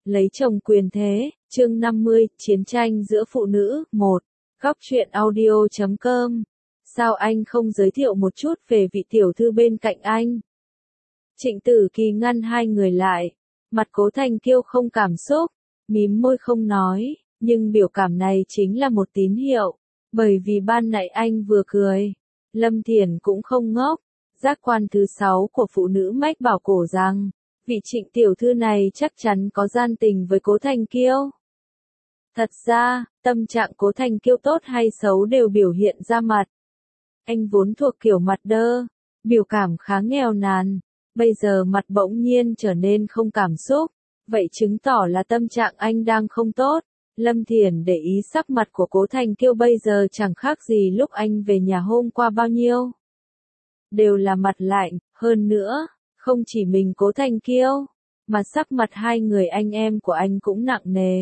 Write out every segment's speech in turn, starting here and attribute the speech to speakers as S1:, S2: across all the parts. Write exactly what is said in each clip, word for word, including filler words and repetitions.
S1: Lấy chồng quyền thế, chương năm mươi, chiến tranh giữa phụ nữ, một. Góc truyện audio chấm com. Sao anh không giới thiệu một chút về vị tiểu thư bên cạnh anh? Trịnh Tử Kỳ ngăn hai người lại. Mặt Cố Thành Kiêu không cảm xúc, mím môi không nói, nhưng biểu cảm này chính là một tín hiệu. Bởi vì ban nãy anh vừa cười. Lâm Thiển cũng không ngốc. Giác quan thứ sáu của phụ nữ mách bảo cổ rằng, vị Trịnh tiểu thư này chắc chắn có gian tình với Cố Thành Kiêu. Thật ra, tâm trạng Cố Thành Kiêu tốt hay xấu đều biểu hiện ra mặt. Anh vốn thuộc kiểu mặt đơ, biểu cảm khá nghèo nàn, bây giờ mặt bỗng nhiên trở nên không cảm xúc, vậy chứng tỏ là tâm trạng anh đang không tốt. Lâm Thiển để ý sắc mặt của Cố Thành Kiêu bây giờ chẳng khác gì lúc anh về nhà hôm qua bao nhiêu. Đều là mặt lạnh, hơn nữa, không chỉ mình Cố Thành Kiêu, mà sắc mặt hai người anh em của anh cũng nặng nề.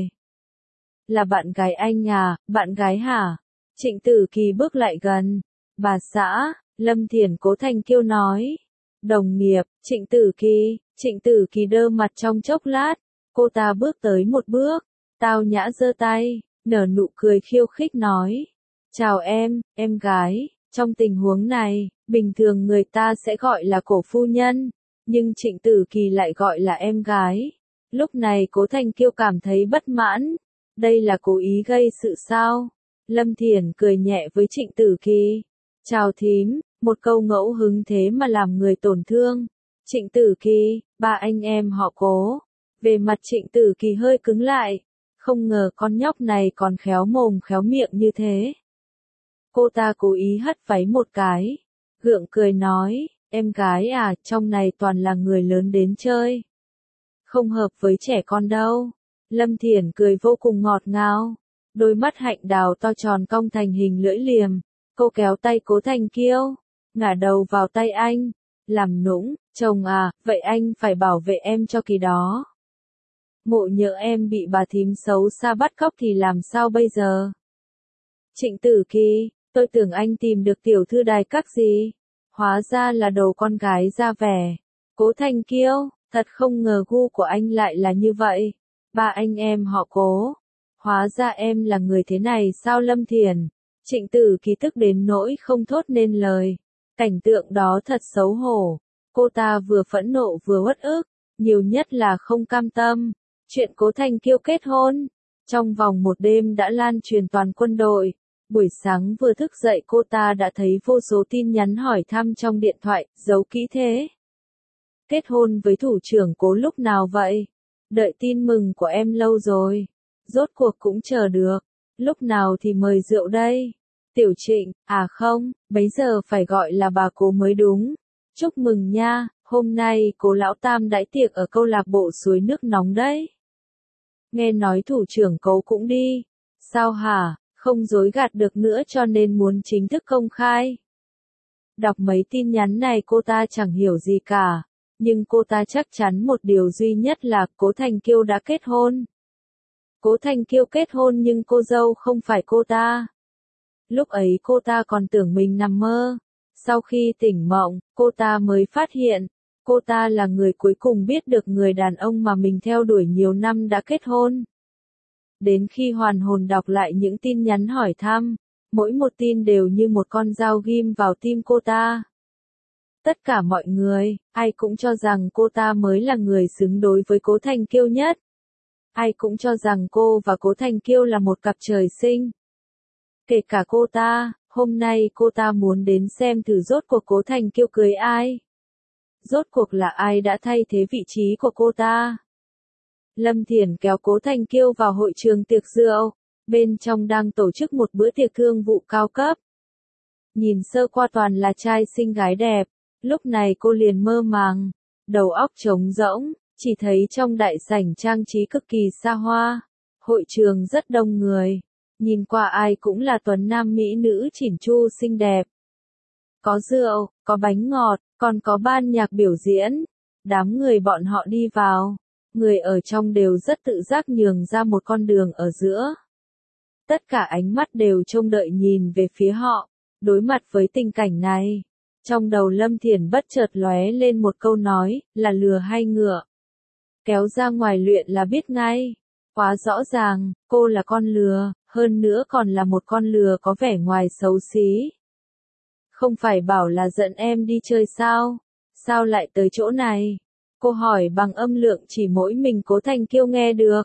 S1: Là bạn gái anh à, bạn gái hả? Trịnh Tử Kỳ bước lại gần. Bà xã, Lâm Thiển Cố Thành Kiêu nói. Đồng nghiệp, Trịnh Tử Kỳ, Trịnh Tử Kỳ đơ mặt trong chốc lát, cô ta bước tới một bước, tao nhã giơ tay, nở nụ cười khiêu khích nói. Chào em, em gái, trong tình huống này, bình thường người ta sẽ gọi là cổ phu nhân, nhưng Trịnh Tử Kỳ lại gọi là em gái. Lúc này Cố Thành Kiêu cảm thấy bất mãn, đây là cố ý gây sự sao? Lâm Thiển cười nhẹ với Trịnh Tử Kỳ. Chào thím, một câu ngẫu hứng thế mà làm người tổn thương. Trịnh Tử Kỳ, ba anh em họ Cố. Về mặt Trịnh Tử Kỳ hơi cứng lại, không ngờ con nhóc này còn khéo mồm khéo miệng như thế. Cô ta cố ý hất váy một cái, gượng cười nói, em gái à, trong này toàn là người lớn đến chơi. Không hợp với trẻ con đâu. Lâm Thiển cười vô cùng ngọt ngào, đôi mắt hạnh đào to tròn cong thành hình lưỡi liềm, cô kéo tay Cố Thành Kiêu, ngả đầu vào tay anh, làm nũng, chồng à, vậy anh phải bảo vệ em cho kỳ đó. Ngộ nhỡ em bị bà thím xấu xa bắt cóc thì làm sao bây giờ? Trịnh Tử Kỳ, tôi tưởng anh tìm được tiểu thư đài các gì, hóa ra là đồ con gái ra vẻ. Cố Thành Kiêu, thật không ngờ gu của anh lại là như vậy. Ba anh em họ Cố, hóa ra em là người thế này sao? Lâm Thiển, Trịnh Tử Kỳ tức đến nỗi không thốt nên lời. Cảnh tượng đó thật xấu hổ, cô ta vừa phẫn nộ vừa uất ức, nhiều nhất là không cam tâm. Chuyện Cố Thành Kiêu kết hôn, trong vòng một đêm đã lan truyền toàn quân đội. Buổi sáng vừa thức dậy cô ta đã thấy vô số tin nhắn hỏi thăm trong điện thoại, giấu kỹ thế. Kết hôn với thủ trưởng Cố lúc nào vậy? Đợi tin mừng của em lâu rồi. Rốt cuộc cũng chờ được. Lúc nào thì mời rượu đây? Tiểu Trịnh, à không, bấy giờ phải gọi là bà Cố mới đúng. Chúc mừng nha, hôm nay Cố lão tam đãi tiệc ở câu lạc bộ suối nước nóng đấy. Nghe nói thủ trưởng Cố cũng đi. Sao hả, không dối gạt được nữa cho nên muốn chính thức công khai. Đọc mấy tin nhắn này cô ta chẳng hiểu gì cả. Nhưng cô ta chắc chắn một điều duy nhất là Cố Thành Kiêu đã kết hôn. Cố Thành Kiêu kết hôn nhưng cô dâu không phải cô ta. Lúc ấy cô ta còn tưởng mình nằm mơ. Sau khi tỉnh mộng, cô ta mới phát hiện, cô ta là người cuối cùng biết được người đàn ông mà mình theo đuổi nhiều năm đã kết hôn. Đến khi hoàn hồn đọc lại những tin nhắn hỏi thăm, mỗi một tin đều như một con dao ghim vào tim cô ta. Tất cả mọi người, ai cũng cho rằng cô ta mới là người xứng đối với Cố Thành Kiêu nhất. Ai cũng cho rằng cô và Cố Thành Kiêu là một cặp trời sinh. Kể cả cô ta, hôm nay cô ta muốn đến xem thử rốt cuộc Cố Thành Kiêu cưới ai. Rốt cuộc là ai đã thay thế vị trí của cô ta. Lâm Thiển kéo Cố Thành Kiêu vào hội trường tiệc rượu, bên trong đang tổ chức một bữa tiệc thương vụ cao cấp. Nhìn sơ qua toàn là trai xinh gái đẹp. Lúc này cô liền mơ màng, đầu óc trống rỗng, chỉ thấy trong đại sảnh trang trí cực kỳ xa hoa, hội trường rất đông người, nhìn qua ai cũng là tuấn nam mỹ nữ chỉn chu xinh đẹp. Có rượu, có bánh ngọt, còn có ban nhạc biểu diễn. Đám người bọn họ đi vào, người ở trong đều rất tự giác nhường ra một con đường ở giữa. Tất cả ánh mắt đều trông đợi nhìn về phía họ, đối mặt với tình cảnh này. Trong đầu Lâm Thiển bất chợt lóe lên một câu nói, là lừa hay ngựa. kéo ra ngoài luyện là biết ngay. Quá rõ ràng, cô là con lừa, hơn nữa còn là một con lừa có vẻ ngoài xấu xí. Không phải bảo là dẫn em đi chơi sao? Sao lại tới chỗ này? Cô hỏi bằng âm lượng chỉ mỗi mình Cố Thanh Kiêu nghe được.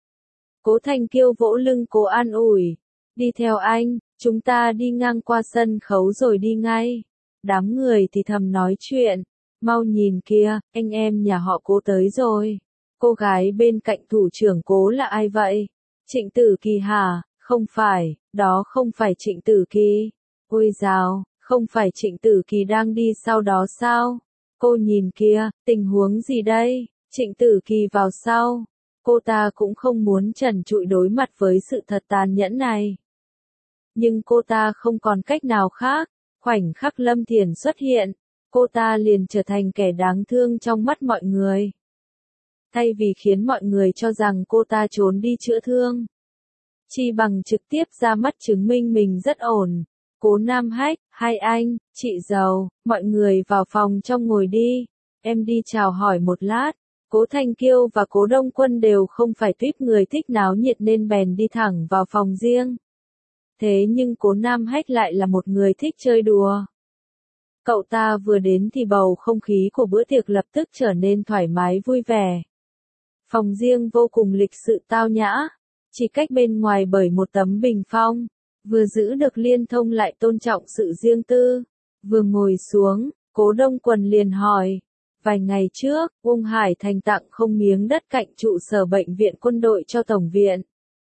S1: Cố Thanh Kiêu vỗ lưng cô an ủi. Đi theo anh, chúng ta đi ngang qua sân khấu rồi đi ngay. Đám người thì thầm nói chuyện. Mau nhìn kìa, anh em nhà họ Cố tới rồi. Cô gái bên cạnh thủ trưởng Cố là ai vậy? Trịnh Tử Kỳ hả? Không phải, đó không phải Trịnh Tử Kỳ. Ôi dào, không phải Trịnh Tử Kỳ đang đi sau đó sao? Cô nhìn kìa, tình huống gì đây? Trịnh Tử Kỳ vào sau. Cô ta cũng không muốn trần trụi đối mặt với sự thật tàn nhẫn này. Nhưng cô ta không còn cách nào khác. Khoảnh khắc Lâm Thiển xuất hiện, cô ta liền trở thành kẻ đáng thương trong mắt mọi người. Thay vì khiến mọi người cho rằng cô ta trốn đi chữa thương, chi bằng trực tiếp ra mắt chứng minh mình rất ổn. Cố Nam Hách, hai anh, chị giàu, mọi người vào phòng trong ngồi đi, em đi chào hỏi một lát. Cố Thanh Kiêu và Cố Đông Quân đều không phải tuýp người thích náo nhiệt nên bèn đi thẳng vào phòng riêng. Thế nhưng Cố Nam Hách lại là một người thích chơi đùa. Cậu ta vừa đến thì bầu không khí của bữa tiệc lập tức trở nên thoải mái vui vẻ. Phòng riêng vô cùng lịch sự tao nhã, chỉ cách bên ngoài bởi một tấm bình phong, vừa giữ được liên thông lại tôn trọng sự riêng tư. Vừa ngồi xuống, Cố Đông Quân liền hỏi. Vài ngày trước, Uông Hải Thành tặng không miếng đất cạnh trụ sở bệnh viện quân đội cho Tổng viện.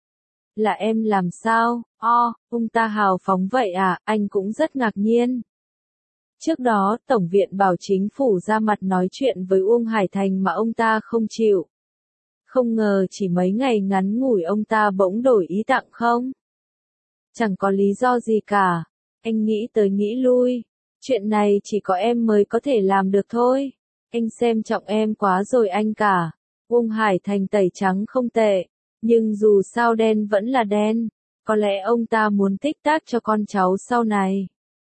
S1: Là em làm sao? O, ông ta hào phóng vậy à, anh cũng rất ngạc nhiên. Trước đó, Tổng viện bảo chính phủ ra mặt nói chuyện với Uông Hải Thành mà ông ta không chịu. Không ngờ chỉ mấy ngày ngắn ngủi ông ta bỗng đổi ý tặng không? Chẳng có lý do gì cả. Anh nghĩ tới nghĩ lui. Chuyện này chỉ có em mới có thể làm được thôi. Anh xem trọng em quá rồi anh cả. Uông Hải Thành tẩy trắng không tệ. Nhưng dù sao đen vẫn là đen. Có lẽ ông ta muốn tích tác cho con cháu sau này.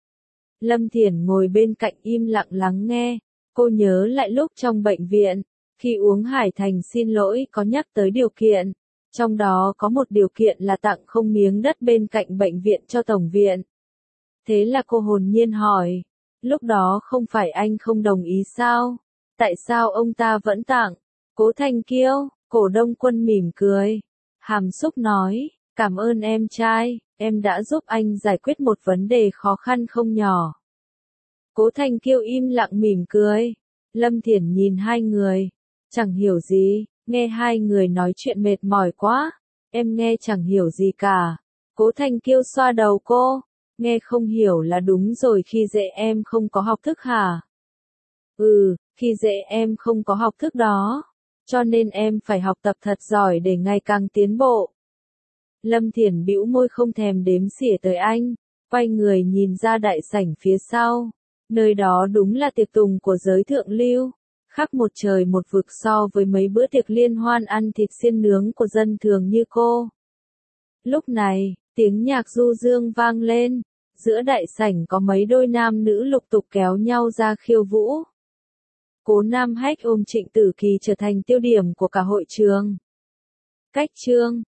S1: Lâm Thiển ngồi bên cạnh im lặng lắng nghe. Cô nhớ lại lúc trong bệnh viện. Khi Uông Hải Thành xin lỗi có nhắc tới điều kiện. Trong đó có một điều kiện là tặng không miếng đất bên cạnh bệnh viện cho Tổng viện. Thế là cô hồn nhiên hỏi. Lúc đó không phải anh không đồng ý sao? Tại sao ông ta vẫn tặng? Cố Thanh Kiêu, Cố Đông Quân mỉm cười. Hàm xúc nói, cảm ơn em trai, em đã giúp anh giải quyết một vấn đề khó khăn không nhỏ. Cố Thanh Kiêu im lặng mỉm cười. Lâm Thiển nhìn hai người. Chẳng hiểu gì, nghe hai người nói chuyện mệt mỏi quá. Em nghe chẳng hiểu gì cả. Cố Thanh Kiêu xoa đầu cô. Nghe không hiểu là đúng rồi, khi dễ em không có học thức hả? Ừ, khi dễ em không có học thức đó. Cho nên em phải học tập thật giỏi để ngày càng tiến bộ. Lâm Thiển bĩu môi không thèm đếm xỉa tới anh. Quay người nhìn ra đại sảnh phía sau. Nơi đó đúng là tiệc tùng của giới thượng lưu. Khác một trời một vực so với mấy bữa tiệc liên hoan ăn thịt xiên nướng của dân thường như cô. Lúc này, tiếng nhạc du dương vang lên. Giữa đại sảnh có mấy đôi nam nữ lục tục kéo nhau ra khiêu vũ. Cố Nam Hách ôm Trịnh Tử Kỳ trở thành tiêu điểm của cả hội trường. Cách chương